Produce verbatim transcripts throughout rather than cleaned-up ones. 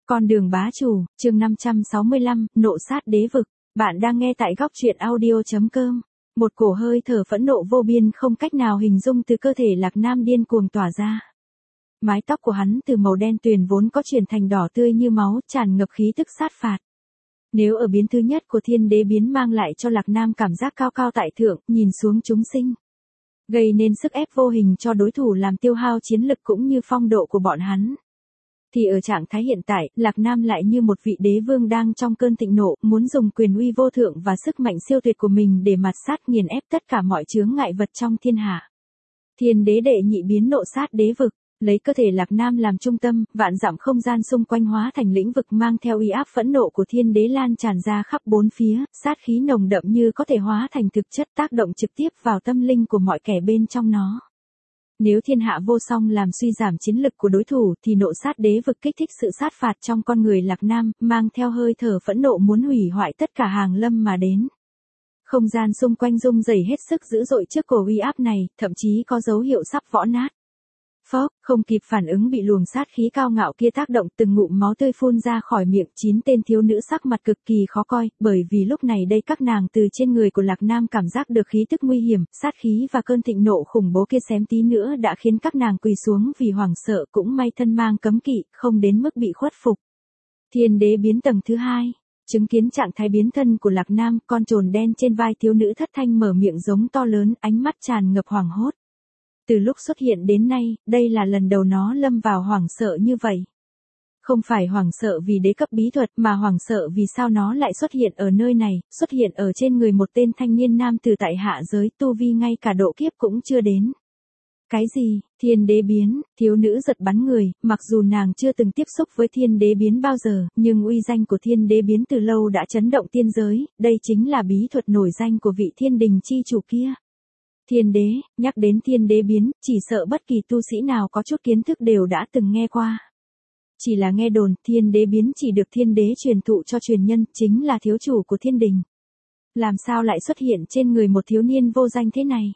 Con đường bá chủ, chương năm trăm sáu mươi lăm, nộ sát đế vực. Bạn đang nghe tại góc truyện audio.com. Một cổ hơi thở phẫn nộ vô biên không cách nào hình dung từ cơ thể Lạc Nam điên cuồng tỏa ra. Mái tóc của hắn từ màu đen tuyền vốn có chuyển thành đỏ tươi như máu, tràn ngập khí tức sát phạt. Nếu ở biến thứ nhất của thiên đế biến mang lại cho Lạc Nam cảm giác cao cao tại thượng, nhìn xuống chúng sinh, gây nên sức ép vô hình cho đối thủ, làm tiêu hao chiến lực cũng như phong độ của bọn hắn, thì ở trạng thái hiện tại, Lạc Nam lại như một vị đế vương đang trong cơn thịnh nộ, muốn dùng quyền uy vô thượng và sức mạnh siêu tuyệt của mình để mạt sát nghiền ép tất cả mọi chướng ngại vật trong thiên hạ. Thiên đế đệ nhị biến nộ sát đế vực, lấy cơ thể Lạc Nam làm trung tâm, vạn dặm không gian xung quanh hóa thành lĩnh vực mang theo uy áp phẫn nộ của thiên đế lan tràn ra khắp bốn phía, sát khí nồng đậm như có thể hóa thành thực chất, tác động trực tiếp vào tâm linh của mọi kẻ bên trong nó. Nếu thiên hạ vô song làm suy giảm chiến lực của đối thủ thì nộ sát đế vực kích thích sự sát phạt trong con người Lạc Nam, mang theo hơi thở phẫn nộ muốn hủy hoại tất cả hàng lâm mà đến. Không gian xung quanh rung rẩy hết sức dữ dội trước cổ uy áp này, thậm chí có dấu hiệu sắp vỡ nát. Phốc, không kịp phản ứng bị luồng sát khí cao ngạo kia tác động, từng ngụm máu tươi phun ra khỏi miệng. Chín tên thiếu nữ sắc mặt cực kỳ khó coi, bởi vì lúc này đây các nàng từ trên người của Lạc Nam cảm giác được khí tức nguy hiểm, sát khí và cơn thịnh nộ khủng bố kia xém tí nữa đã khiến các nàng quỳ xuống vì hoảng sợ, cũng may thân mang cấm kỵ, không đến mức bị khuất phục. Thiên đế biến tầng thứ hai. Chứng kiến trạng thái biến thân của Lạc Nam, con trồn đen trên vai thiếu nữ thất thanh mở miệng giống to lớn, ánh mắt tràn ngập hoảng hốt. Từ lúc xuất hiện đến nay, đây là lần đầu nó lâm vào hoảng sợ như vậy. Không phải hoảng sợ vì đế cấp bí thuật, mà hoảng sợ vì sao nó lại xuất hiện ở nơi này, xuất hiện ở trên người một tên thanh niên nam từ tại hạ giới, tu vi ngay cả độ kiếp cũng chưa đến. Cái gì? Thiên đế biến? Thiếu nữ giật bắn người, mặc dù nàng chưa từng tiếp xúc với thiên đế biến bao giờ, nhưng uy danh của thiên đế biến từ lâu đã chấn động tiên giới, đây chính là bí thuật nổi danh của vị thiên đình chi chủ kia. Thiên đế, nhắc đến thiên đế biến, chỉ sợ bất kỳ tu sĩ nào có chút kiến thức đều đã từng nghe qua. Chỉ là nghe đồn, thiên đế biến chỉ được thiên đế truyền thụ cho truyền nhân, chính là thiếu chủ của thiên đình. Làm sao lại xuất hiện trên người một thiếu niên vô danh thế này?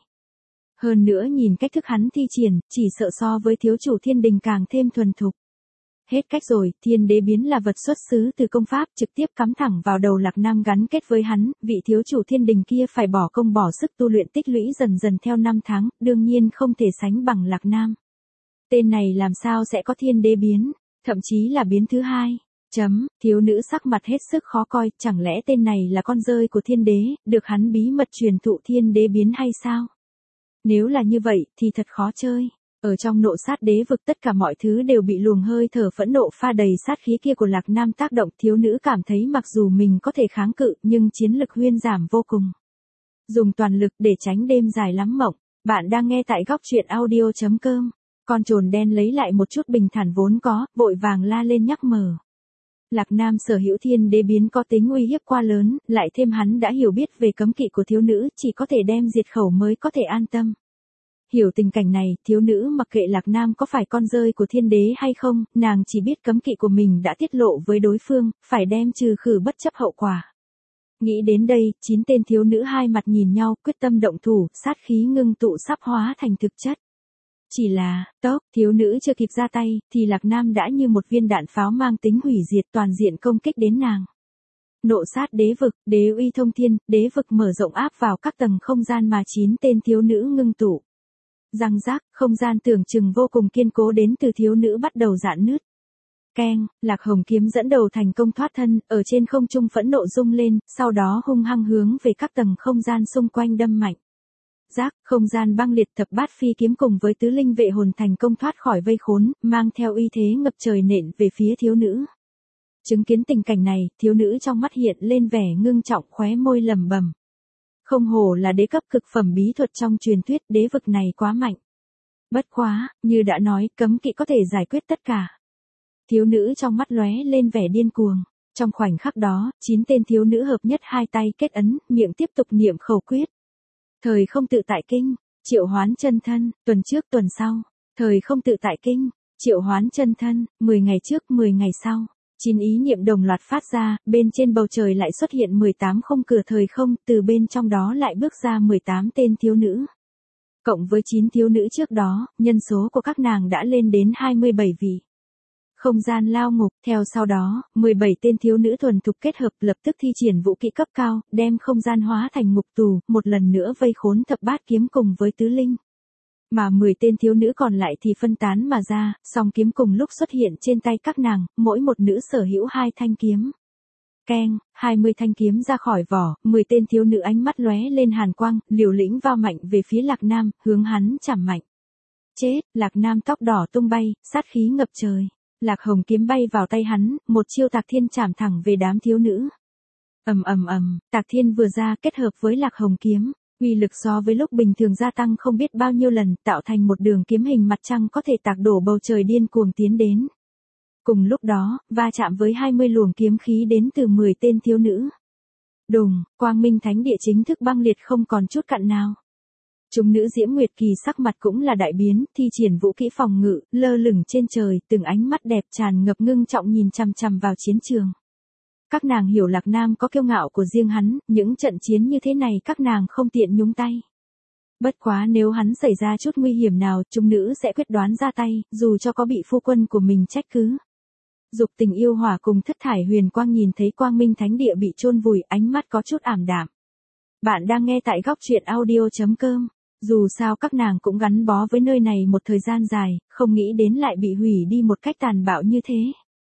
Hơn nữa nhìn cách thức hắn thi triển, chỉ sợ so với thiếu chủ thiên đình càng thêm thuần thục. Hết cách rồi, thiên đế biến là vật xuất xứ từ công pháp, trực tiếp cắm thẳng vào đầu Lạc Nam, gắn kết với hắn, vị thiếu chủ thiên đình kia phải bỏ công bỏ sức tu luyện tích lũy dần dần theo năm tháng, đương nhiên không thể sánh bằng Lạc Nam. Tên này làm sao sẽ có thiên đế biến, thậm chí là biến thứ hai. Chấm, thiếu nữ sắc mặt hết sức khó coi, chẳng lẽ tên này là con rơi của thiên đế, được hắn bí mật truyền thụ thiên đế biến hay sao? Nếu là như vậy, thì thật khó chơi. Ở trong nộ sát đế vực tất cả mọi thứ đều bị luồng hơi thở phẫn nộ pha đầy sát khí kia của Lạc Nam tác động, thiếu nữ cảm thấy mặc dù mình có thể kháng cự, nhưng chiến lực huyên giảm vô cùng. Dùng toàn lực để tránh đêm dài lắm mộng. Bạn đang nghe tại góc truyện audio.com. Con trồn đen lấy lại một chút bình thản vốn có, vội vàng la lên nhắc nhở. Lạc Nam sở hữu thiên đế biến có tính uy hiếp quá lớn, lại thêm hắn đã hiểu biết về cấm kỵ của thiếu nữ, chỉ có thể đem diệt khẩu mới có thể an tâm. Hiểu tình cảnh này, thiếu nữ mặc kệ Lạc Nam có phải con rơi của thiên đế hay không, nàng chỉ biết cấm kỵ của mình đã tiết lộ với đối phương, phải đem trừ khử bất chấp hậu quả. Nghĩ đến đây, chín tên thiếu nữ hai mặt nhìn nhau, quyết tâm động thủ, sát khí ngưng tụ sắp hóa thành thực chất. Chỉ là, tốc, thiếu nữ chưa kịp ra tay, thì Lạc Nam đã như một viên đạn pháo mang tính hủy diệt toàn diện công kích đến nàng. Nộ sát đế vực, đế uy thông thiên, đế vực mở rộng áp vào các tầng không gian mà chín tên thiếu nữ ngưng tụ. Răng rác, không gian tưởng chừng vô cùng kiên cố đến từ thiếu nữ bắt đầu rạn nứt. Keng, Lạc Hồng kiếm dẫn đầu thành công thoát thân, ở trên không trung phẫn nộ rung lên, sau đó hung hăng hướng về các tầng không gian xung quanh đâm mạnh. Rác, không gian băng liệt, thập bát phi kiếm cùng với tứ linh vệ hồn thành công thoát khỏi vây khốn, mang theo uy thế ngập trời nện về phía thiếu nữ. Chứng kiến tình cảnh này, thiếu nữ trong mắt hiện lên vẻ ngưng trọng, khóe môi lẩm bẩm. Không hổ là đế cấp cực phẩm bí thuật trong truyền thuyết, đế vực này quá mạnh. Bất quá, như đã nói, cấm kỵ có thể giải quyết tất cả. Thiếu nữ trong mắt lóe lên vẻ điên cuồng. Trong khoảnh khắc đó, chín tên thiếu nữ hợp nhất hai tay kết ấn, miệng tiếp tục niệm khẩu quyết. Thời không tự tại kinh, triệu hoán chân thân, tuần trước tuần sau. Thời không tự tại kinh, triệu hoán chân thân, mười ngày trước mười ngày sau. Chín ý niệm đồng loạt phát ra, bên trên bầu trời lại xuất hiện mười tám khung cửa thời không, từ bên trong đó lại bước ra mười tám tên thiếu nữ. Cộng với chín thiếu nữ trước đó, nhân số của các nàng đã lên đến hai mươi bảy vị. Không gian lao ngục, theo sau đó, mười bảy tên thiếu nữ thuần thục kết hợp lập tức thi triển vũ kỹ cấp cao, đem không gian hóa thành ngục tù, một lần nữa vây khốn thập bát kiếm cùng với tứ linh. Mà mười tên thiếu nữ còn lại thì phân tán mà ra, song kiếm cùng lúc xuất hiện trên tay các nàng, mỗi một nữ sở hữu hai thanh kiếm. Keng, hai mươi thanh kiếm ra khỏi vỏ, mười tên thiếu nữ ánh mắt lóe lên hàn quang, liều lĩnh vào mạnh về phía Lạc Nam, hướng hắn chảm mạnh. Chết, Lạc Nam tóc đỏ tung bay, sát khí ngập trời. Lạc Hồng kiếm bay vào tay hắn, một chiêu Tạc Thiên chảm thẳng về đám thiếu nữ. Ầm ầm ầm, Tạc Thiên vừa ra kết hợp với Lạc Hồng kiếm, uy lực so với lúc bình thường gia tăng không biết bao nhiêu lần, tạo thành một đường kiếm hình mặt trăng có thể tạc đổ bầu trời điên cuồng tiến đến. Cùng lúc đó, va chạm với hai mươi luồng kiếm khí đến từ mười tên thiếu nữ. Đùng, Quang Minh Thánh Địa chính thức băng liệt không còn chút cặn nào. Chúng nữ Diễm Nguyệt Kỳ sắc mặt cũng là đại biến, thi triển vũ kỹ phòng ngự, lơ lửng trên trời, từng ánh mắt đẹp tràn ngập ngưng trọng nhìn chằm chằm vào chiến trường. Các nàng hiểu Lạc Nam có kiêu ngạo của riêng hắn, những trận chiến như thế này các nàng không tiện nhúng tay. Bất quá nếu hắn xảy ra chút nguy hiểm nào, chúng nữ sẽ quyết đoán ra tay, dù cho có bị phu quân của mình trách cứ. Dục Tình Yêu Hỏa cùng Thất Thải Huyền Quang nhìn thấy Quang Minh Thánh Địa bị chôn vùi, ánh mắt có chút ảm đạm. Bạn đang nghe tại góc truyện audio chấm com. Dù sao các nàng cũng gắn bó với nơi này một thời gian dài, không nghĩ đến lại bị hủy đi một cách tàn bạo như thế.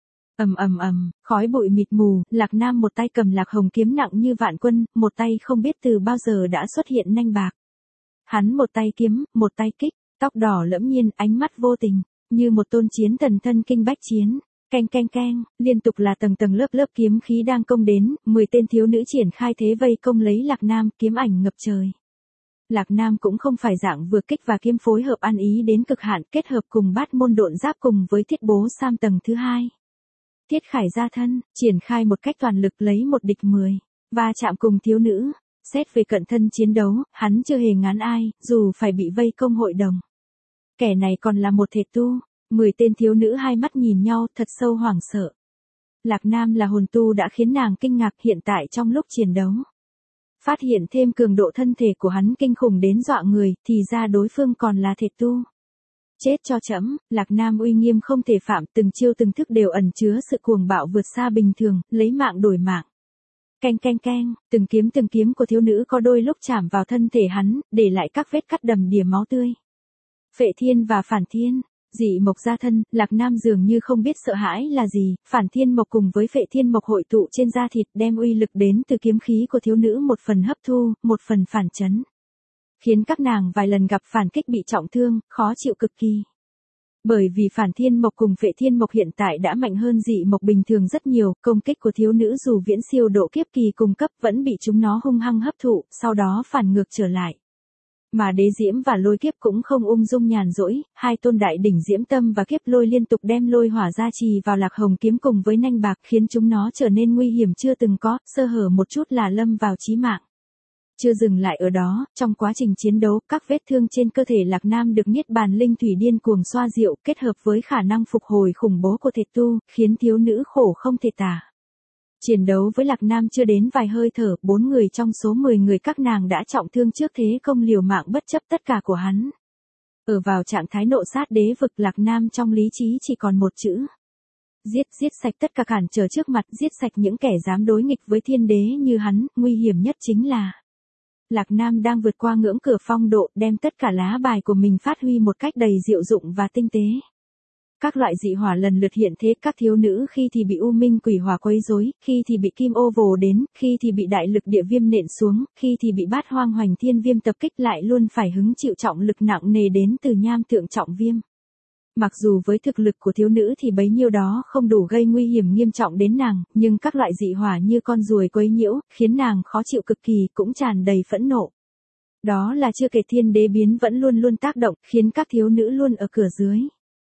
Ầm ầm ầm, khói bụi mịt mù, Lạc Nam một tay cầm Lạc Hồng kiếm nặng như vạn quân, một tay không biết từ bao giờ đã xuất hiện nanh bạc. Hắn một tay kiếm, một tay kích, tóc đỏ lẫm nhiên, ánh mắt vô tình, như một tôn chiến thần thân kinh bách chiến. Keng keng keng, liên tục là tầng tầng lớp lớp kiếm khí đang công đến, mười tên thiếu nữ triển khai thế vây công lấy Lạc Nam, kiếm ảnh ngập trời. Lạc Nam cũng không phải dạng vừa kích và kiếm phối hợp ăn ý đến cực hạn, kết hợp cùng bát môn độn giáp cùng với thiết bố sam tầng thứ hai. Thiết khải ra thân, triển khai một cách toàn lực lấy một địch mười, va chạm cùng thiếu nữ. Xét về cận thân chiến đấu, hắn chưa hề ngán ai, dù phải bị vây công hội đồng. Kẻ này còn là một thể tu. Mười tên thiếu nữ hai mắt nhìn nhau, thật sâu hoảng sợ. Lạc Nam là hồn tu đã khiến nàng kinh ngạc, hiện tại trong lúc chiến đấu. Phát hiện thêm cường độ thân thể của hắn kinh khủng đến dọa người, thì ra đối phương còn là thể tu. Chết cho trẫm, Lạc Nam uy nghiêm không thể phạm, từng chiêu từng thức đều ẩn chứa sự cuồng bạo vượt xa bình thường, lấy mạng đổi mạng. Keng keng keng, từng kiếm từng kiếm của thiếu nữ có đôi lúc chạm vào thân thể hắn, để lại các vết cắt đầm đìa máu tươi. Phệ Thiên và Phản Thiên. Dị mộc ra thân, Lạc Nam dường như không biết sợ hãi là gì, Phản Thiên mộc cùng với Phệ Thiên mộc hội tụ trên da thịt, đem uy lực đến từ kiếm khí của thiếu nữ một phần hấp thu, một phần phản chấn. Khiến các nàng vài lần gặp phản kích bị trọng thương, khó chịu cực kỳ. Bởi vì Phản Thiên mộc cùng Phệ Thiên mộc hiện tại đã mạnh hơn dị mộc bình thường rất nhiều, công kích của thiếu nữ dù viễn siêu độ kiếp kỳ cùng cấp vẫn bị chúng nó hung hăng hấp thụ, sau đó phản ngược trở lại. Mà đế diễm và lôi kiếp cũng không ung dung nhàn rỗi, hai tôn đại đỉnh diễm tâm và kiếp lôi liên tục đem lôi hỏa gia trì vào Lạc Hồng kiếm cùng với nanh bạc, khiến chúng nó trở nên nguy hiểm chưa từng có, sơ hở một chút là lâm vào chí mạng. Chưa dừng lại ở đó, trong quá trình chiến đấu, các vết thương trên cơ thể Lạc Nam được niết bàn linh thủy điên cuồng xoa dịu, kết hợp với khả năng phục hồi khủng bố của thể tu, khiến thiếu nữ khổ không thể tả. Chiến đấu với Lạc Nam chưa đến vài hơi thở, bốn người trong số mười người các nàng đã trọng thương trước thế công liều mạng bất chấp tất cả của hắn. Ở vào trạng thái nộ sát đế vực, Lạc Nam trong lý trí chỉ còn một chữ. Giết, giết sạch tất cả cản trở trước mặt, giết sạch những kẻ dám đối nghịch với thiên đế như hắn, nguy hiểm nhất chính là Lạc Nam đang vượt qua ngưỡng cửa phong độ, đem tất cả lá bài của mình phát huy một cách đầy diệu dụng và tinh tế. Các loại dị hỏa lần lượt hiện thế, các thiếu nữ khi thì bị u minh quỷ hỏa quấy rối, khi thì bị kim ô vồ đến, khi thì bị đại lực địa viêm nện xuống, khi thì bị bát hoang hoành thiên viêm tập kích, lại luôn phải hứng chịu trọng lực nặng nề đến từ nham thượng trọng viêm. Mặc dù với thực lực của thiếu nữ thì bấy nhiêu đó không đủ gây nguy hiểm nghiêm trọng đến nàng, nhưng các loại dị hỏa như con ruồi quấy nhiễu, khiến nàng khó chịu cực kỳ, cũng tràn đầy phẫn nộ. Đó là chưa kể thiên đế biến vẫn luôn luôn tác động, khiến các thiếu nữ luôn ở cửa dưới.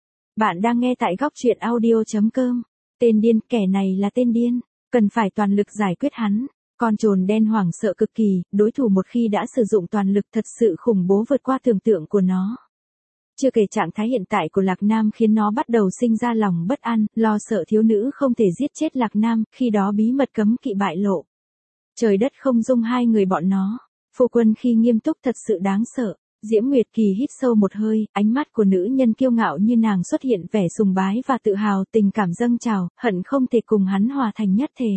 Bạn đang nghe tại góc truyện audio chấm com. Tên điên, kẻ này là tên điên, cần phải toàn lực giải quyết hắn. Con trồn đen hoảng sợ cực kỳ, đối thủ một khi đã sử dụng toàn lực thật sự khủng bố vượt qua tưởng tượng của nó. Chưa kể trạng thái hiện tại của Lạc Nam khiến nó bắt đầu sinh ra lòng bất an, lo sợ thiếu nữ không thể giết chết Lạc Nam, khi đó bí mật cấm kỵ bại lộ. Trời đất không dung hai người bọn nó. Phu quân khi nghiêm túc thật sự đáng sợ. Diễm Nguyệt Kỳ hít sâu một hơi, ánh mắt của nữ nhân kiêu ngạo như nàng xuất hiện vẻ sùng bái và tự hào, tình cảm dâng trào, hận không thể cùng hắn hòa thành nhất thể.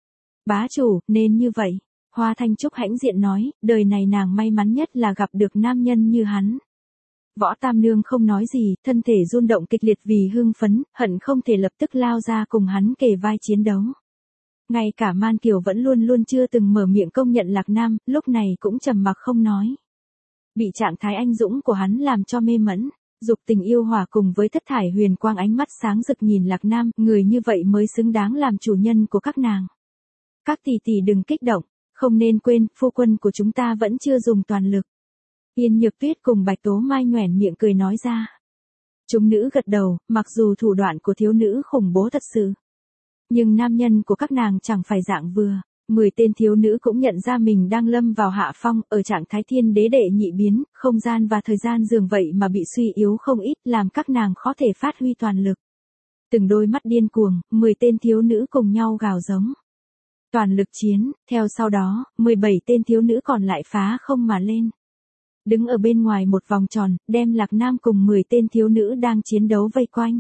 Bá chủ, nên như vậy. Hoa Thanh Trúc hãnh diện nói, đời này nàng may mắn nhất là gặp được nam nhân như hắn. Võ Tam Nương không nói gì, thân thể run động kịch liệt vì hưng phấn, hận không thể lập tức lao ra cùng hắn kề vai chiến đấu. Ngay cả Man Kiều vẫn luôn luôn chưa từng mở miệng công nhận Lạc Nam, lúc này cũng trầm mặc không nói. Bị trạng thái anh dũng của hắn làm cho mê mẫn, dục tình yêu hòa cùng với thất thải huyền quang, ánh mắt sáng rực nhìn Lạc Nam, người như vậy mới xứng đáng làm chủ nhân của các nàng. Các tỷ tỷ đừng kích động, không nên quên, phu quân của chúng ta vẫn chưa dùng toàn lực. Yên Nhược Tuyết cùng Bạch Tố Mai nhoẻn miệng cười nói ra. Chúng nữ gật đầu, mặc dù thủ đoạn của thiếu nữ khủng bố thật sự. Nhưng nam nhân của các nàng chẳng phải dạng vừa. Mười tên thiếu nữ cũng nhận ra mình đang lâm vào hạ phong, ở trạng thái thiên đế đệ nhị biến, không gian và thời gian dường vậy mà bị suy yếu không ít, làm các nàng khó thể phát huy toàn lực. Từng đôi mắt điên cuồng, mười tên thiếu nữ cùng nhau gào giống. Toàn lực chiến, theo sau đó, mười bảy tên thiếu nữ còn lại phá không mà lên. Đứng ở bên ngoài một vòng tròn, đem Lạc Nam cùng mười tên thiếu nữ đang chiến đấu vây quanh.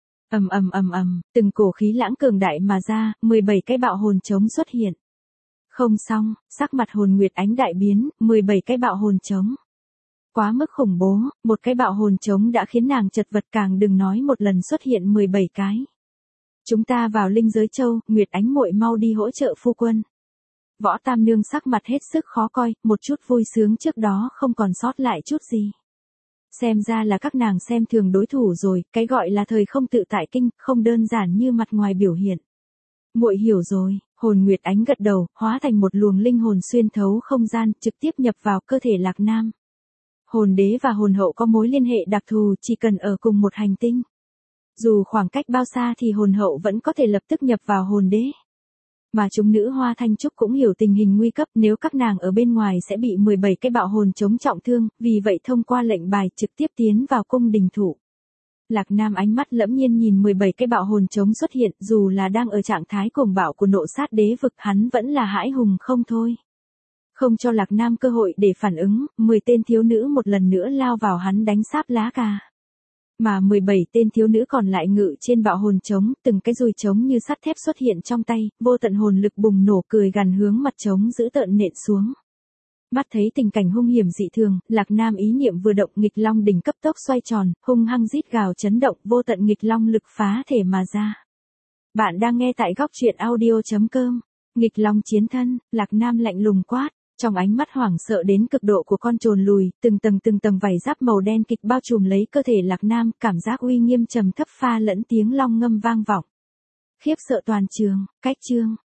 Ầm ầm ầm ầm, từng cổ khí lãng cường đại mà ra, mười bảy cái bạo hồn trống xuất hiện. Không xong, sắc mặt Hồn Nguyệt Ánh đại biến, mười bảy cái bạo hồn trống. Quá mức khủng bố, một cái bạo hồn trống đã khiến nàng chật vật, càng đừng nói một lần xuất hiện mười bảy cái. Chúng ta vào Linh Giới Châu, Nguyệt Ánh muội mau đi hỗ trợ phu quân. Võ Tam Nương sắc mặt hết sức khó coi, một chút vui sướng trước đó không còn sót lại chút gì. Xem ra là các nàng xem thường đối thủ rồi, cái gọi là thời không tự tại kinh, không đơn giản như mặt ngoài biểu hiện. Muội hiểu rồi, Hồn Nguyệt Ánh gật đầu, hóa thành một luồng linh hồn xuyên thấu không gian, trực tiếp nhập vào cơ thể Lạc Nam. Hồn đế và hồn hậu có mối liên hệ đặc thù, chỉ cần ở cùng một hành tinh. Dù khoảng cách bao xa thì hồn hậu vẫn có thể lập tức nhập vào hồn đế. Mà chúng nữ Hoa Thanh Trúc cũng hiểu tình hình nguy cấp, nếu các nàng ở bên ngoài sẽ bị mười bảy cái bạo hồn chống trọng thương, vì vậy thông qua lệnh bài trực tiếp tiến vào cung đình thủ. Lạc Nam ánh mắt lẫm nhiên nhìn mười bảy cái bạo hồn chống xuất hiện, dù là đang ở trạng thái cuồng bạo của nộ sát đế vực, hắn vẫn là hãi hùng không thôi. Không cho Lạc Nam cơ hội để phản ứng, mười tên thiếu nữ một lần nữa lao vào hắn đánh sáp lá cà. Mà mười bảy tên thiếu nữ còn lại ngự trên bạo hồn trống, từng cái dùi trống như sắt thép xuất hiện trong tay, vô tận hồn lực bùng nổ, cười gằn hướng mặt trống giữ tợn nện xuống. Mắt thấy tình cảnh hung hiểm dị thường, Lạc Nam ý niệm vừa động, nghịch long đỉnh cấp tốc xoay tròn, hung hăng rít gào chấn động, vô tận nghịch long lực phá thể mà ra. Bạn đang nghe tại góc truyện audio chấm com. Nghịch long chiến thân, Lạc Nam lạnh lùng quát. Trong ánh mắt hoảng sợ đến cực độ của con trồn lùi, từng tầng từng tầng vảy giáp màu đen kịch bao trùm lấy cơ thể Lạc Nam, cảm giác uy nghiêm trầm thấp pha lẫn tiếng long ngâm vang vọng. Khiếp sợ toàn trường, cách chương.